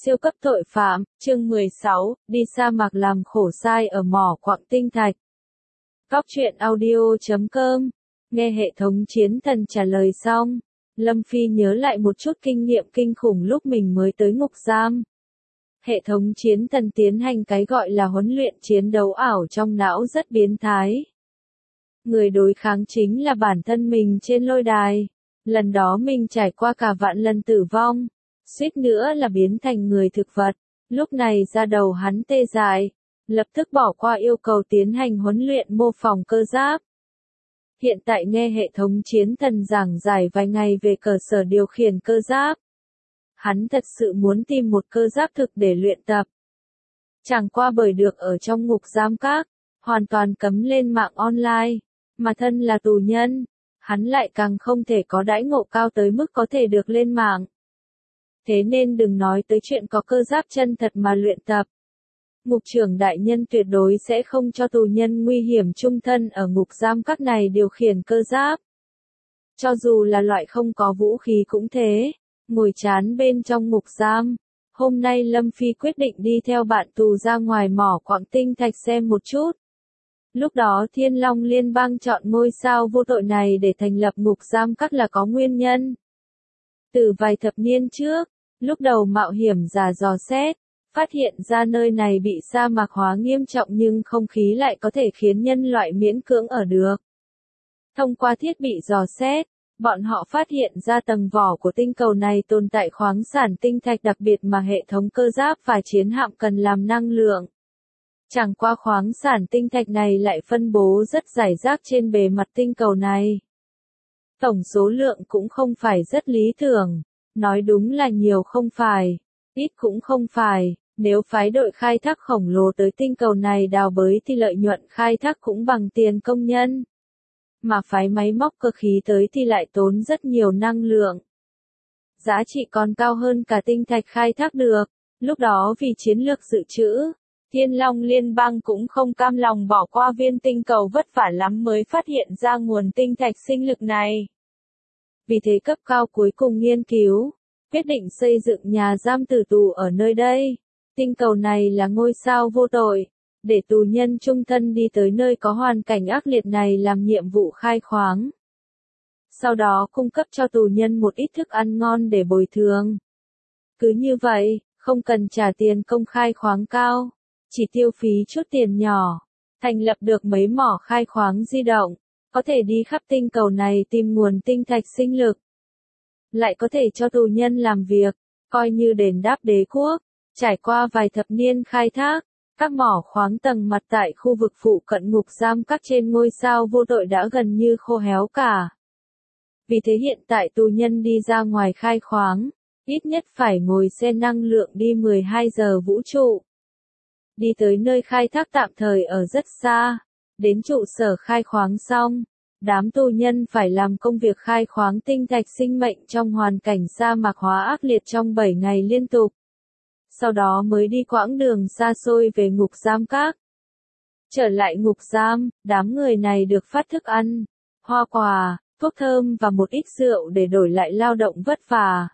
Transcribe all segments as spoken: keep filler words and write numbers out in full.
Siêu cấp tội phạm, chương mười sáu, đi sa mạc làm khổ sai ở mỏ quặng tinh thạch. Cóc truyện audio chấm com, nghe hệ thống chiến thần trả lời xong, Lâm Phi nhớ lại một chút kinh nghiệm kinh khủng lúc mình mới tới ngục giam. Hệ thống chiến thần tiến hành cái gọi là huấn luyện chiến đấu ảo trong não rất biến thái. Người đối kháng chính là bản thân mình trên lôi đài. Lần đó mình trải qua cả vạn lần tử vong, suýt nữa là biến thành người thực vật. Lúc này da đầu hắn tê dại, lập tức bỏ qua yêu cầu tiến hành huấn luyện mô phỏng cơ giáp. Hiện tại nghe hệ thống chiến thần giảng giải vài ngày về cơ sở điều khiển cơ giáp. Hắn thật sự muốn tìm một cơ giáp thực để luyện tập. Chẳng qua bởi được ở trong ngục giam các, hoàn toàn cấm lên mạng online, mà thân là tù nhân, hắn lại càng không thể có đãi ngộ cao tới mức có thể được lên mạng. Thế nên đừng nói tới chuyện có cơ giáp chân thật mà luyện tập. Ngục trưởng đại nhân tuyệt đối sẽ không cho tù nhân nguy hiểm chung thân ở ngục giam các này điều khiển cơ giáp. Cho dù là loại không có vũ khí cũng thế, ngồi chán bên trong ngục giam. Hôm nay Lâm Phi quyết định đi theo bạn tù ra ngoài mỏ quặng tinh thạch xem một chút. Lúc đó Thiên Long Liên bang chọn ngôi sao vô tội này để thành lập ngục giam các là có nguyên nhân. Từ vài thập niên trước, lúc đầu mạo hiểm giả dò xét, phát hiện ra nơi này bị sa mạc hóa nghiêm trọng nhưng không khí lại có thể khiến nhân loại miễn cưỡng ở được. Thông qua thiết bị dò xét, bọn họ phát hiện ra tầng vỏ của tinh cầu này tồn tại khoáng sản tinh thạch đặc biệt mà hệ thống cơ giáp và chiến hạm cần làm năng lượng. Chẳng qua khoáng sản tinh thạch này lại phân bố rất rải rác trên bề mặt tinh cầu này. Tổng số lượng cũng không phải rất lý tưởng, nói đúng là nhiều không phải, ít cũng không phải, nếu phái đội khai thác khổng lồ tới tinh cầu này đào bới thì lợi nhuận khai thác cũng bằng tiền công nhân. Mà phái máy móc cơ khí tới thì lại tốn rất nhiều năng lượng. Giá trị còn cao hơn cả tinh thạch khai thác được, lúc đó vì chiến lược dự trữ. Thiên Long Liên bang cũng không cam lòng bỏ qua viên tinh cầu vất vả lắm mới phát hiện ra nguồn tinh thạch sinh lực này. Vì thế cấp cao cuối cùng nghiên cứu, quyết định xây dựng nhà giam tử tù ở nơi đây. Tinh cầu này là ngôi sao vô tội, để tù nhân chung thân đi tới nơi có hoàn cảnh ác liệt này làm nhiệm vụ khai khoáng. Sau đó cung cấp cho tù nhân một ít thức ăn ngon để bồi thường. Cứ như vậy, không cần trả tiền công khai khoáng cao. Chỉ tiêu phí chút tiền nhỏ, thành lập được mấy mỏ khai khoáng di động, có thể đi khắp tinh cầu này tìm nguồn tinh thạch sinh lực. Lại có thể cho tù nhân làm việc, coi như đền đáp đế quốc. Trải qua vài thập niên khai thác, các mỏ khoáng tầng mặt tại khu vực phụ cận ngục giam các trên ngôi sao vô tội đã gần như khô héo cả. Vì thế hiện tại tù nhân đi ra ngoài khai khoáng, ít nhất phải ngồi xe năng lượng đi mười hai giờ vũ trụ. Đi tới nơi khai thác tạm thời ở rất xa, đến trụ sở khai khoáng xong, đám tù nhân phải làm công việc khai khoáng tinh thạch sinh mệnh trong hoàn cảnh sa mạc hóa ác liệt trong bảy ngày liên tục. Sau đó mới đi quãng đường xa xôi về ngục giam các. Trở lại ngục giam, đám người này được phát thức ăn, hoa quả, thuốc thơm và một ít rượu để đổi lại lao động vất vả.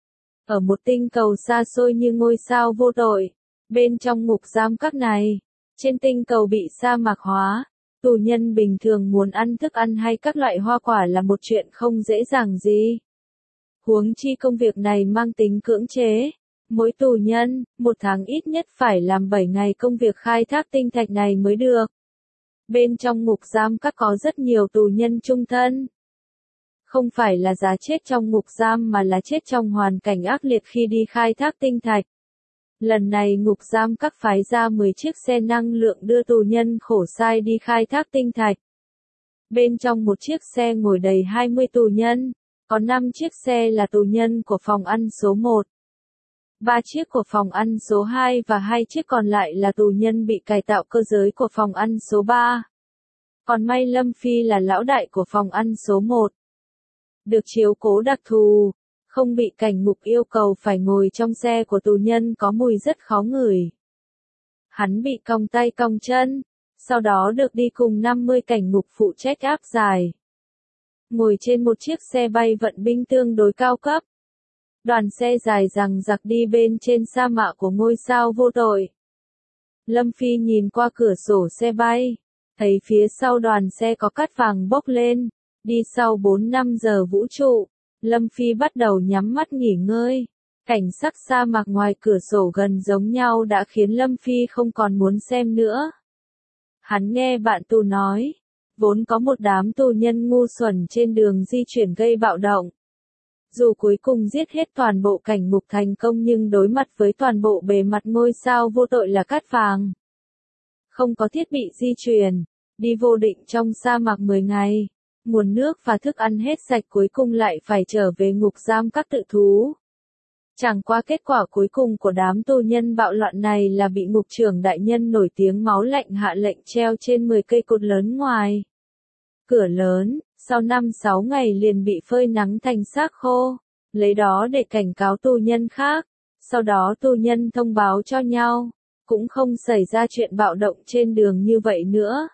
Ở một tinh cầu xa xôi như ngôi sao vô tội, bên trong ngục giam các này, trên tinh cầu bị sa mạc hóa, tù nhân bình thường muốn ăn thức ăn hay các loại hoa quả là một chuyện không dễ dàng gì. Huống chi công việc này mang tính cưỡng chế. Mỗi tù nhân, một tháng ít nhất phải làm bảy ngày công việc khai thác tinh thạch này mới được. Bên trong ngục giam các có rất nhiều tù nhân chung thân. Không phải là giá chết trong ngục giam mà là chết trong hoàn cảnh ác liệt khi đi khai thác tinh thạch. Lần này ngục giam các phái ra mười chiếc xe năng lượng đưa tù nhân khổ sai đi khai thác tinh thạch. Bên trong một chiếc xe ngồi đầy hai mươi tù nhân, có năm chiếc xe là tù nhân của phòng ăn số một. Ba chiếc của phòng ăn số hai và hai chiếc còn lại là tù nhân bị cải tạo cơ giới của phòng ăn số ba. Còn may Lâm Phi là lão đại của phòng ăn số một. Được chiếu cố đặc thù, không bị cảnh ngục yêu cầu phải ngồi trong xe của tù nhân có mùi rất khó ngửi. Hắn bị còng tay còng chân, sau đó được đi cùng năm mươi cảnh ngục phụ trách áp giải. Ngồi trên một chiếc xe bay vận binh tương đối cao cấp. Đoàn xe dài dằng dặc đi bên trên sa mạc của ngôi sao vô tội. Lâm Phi nhìn qua cửa sổ xe bay, thấy phía sau đoàn xe có cát vàng bốc lên, đi sau bốn năm giờ vũ trụ, Lâm Phi bắt đầu nhắm mắt nghỉ ngơi. Cảnh sắc sa mạc ngoài cửa sổ gần giống nhau đã khiến Lâm Phi không còn muốn xem nữa. Hắn nghe bạn tù nói, vốn có một đám tù nhân ngu xuẩn trên đường di chuyển gây bạo động. Dù cuối cùng giết hết toàn bộ cảnh ngục thành công nhưng đối mặt với toàn bộ bề mặt ngôi sao vô tội là cát vàng. Không có thiết bị di chuyển, đi vô định trong sa mạc mười ngày, nguồn nước và thức ăn hết sạch cuối cùng lại phải trở về ngục giam các tự thú. Chẳng qua kết quả cuối cùng của đám tù nhân bạo loạn này là bị ngục trưởng đại nhân nổi tiếng máu lạnh hạ lệnh treo trên mười cây cột lớn ngoài cửa lớn, sau năm sáu ngày liền bị phơi nắng thành xác khô, lấy đó để cảnh cáo tù nhân khác, sau đó tù nhân thông báo cho nhau, cũng không xảy ra chuyện bạo động trên đường như vậy nữa.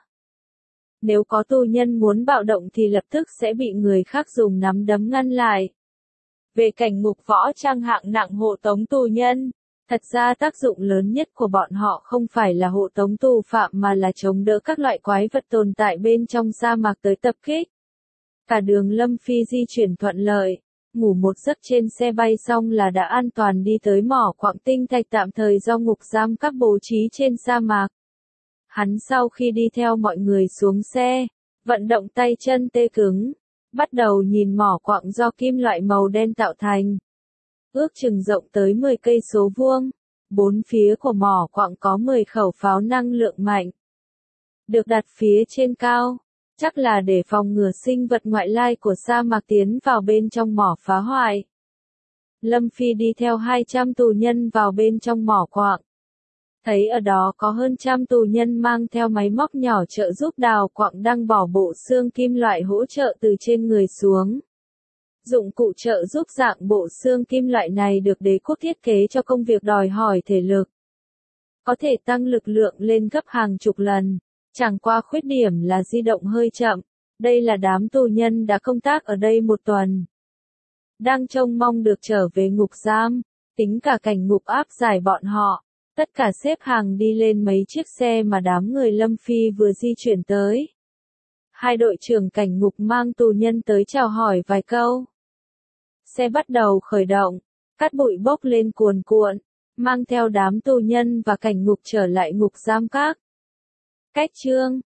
Nếu có tù nhân muốn bạo động thì lập tức sẽ bị người khác dùng nắm đấm ngăn lại. Về cảnh ngục võ trang hạng nặng hộ tống tù nhân, thật ra tác dụng lớn nhất của bọn họ không phải là hộ tống tù phạm mà là chống đỡ các loại quái vật tồn tại bên trong sa mạc tới tập kích. Cả đường Lâm Phi di chuyển thuận lợi, ngủ một giấc trên xe bay xong là đã an toàn đi tới mỏ quặng tinh thạch tạm thời do ngục giam các bố trí trên sa mạc. Hắn sau khi đi theo mọi người xuống xe, vận động tay chân tê cứng, bắt đầu nhìn mỏ quặng do kim loại màu đen tạo thành. Ước chừng rộng tới mười cây số vuông, bốn phía của mỏ quặng có mười khẩu pháo năng lượng mạnh. Được đặt phía trên cao, chắc là để phòng ngừa sinh vật ngoại lai của sa mạc tiến vào bên trong mỏ phá hoại. Lâm Phi đi theo hai trăm tù nhân vào bên trong mỏ quặng. Thấy ở đó có hơn trăm tù nhân mang theo máy móc nhỏ trợ giúp đào quặng đang bỏ bộ xương kim loại hỗ trợ từ trên người xuống. Dụng cụ trợ giúp dạng bộ xương kim loại này được đế quốc thiết kế cho công việc đòi hỏi thể lực. Có thể tăng lực lượng lên gấp hàng chục lần, chẳng qua khuyết điểm là di động hơi chậm. Đây là đám tù nhân đã công tác ở đây một tuần. Đang trông mong được trở về ngục giam, tính cả cảnh ngục áp giải bọn họ. Tất cả xếp hàng đi lên mấy chiếc xe mà đám người Lâm Phi vừa di chuyển tới. Hai đội trưởng cảnh ngục mang tù nhân tới chào hỏi vài câu. Xe bắt đầu khởi động, cát bụi bốc lên cuồn cuộn, mang theo đám tù nhân và cảnh ngục trở lại ngục giam các. Cách chương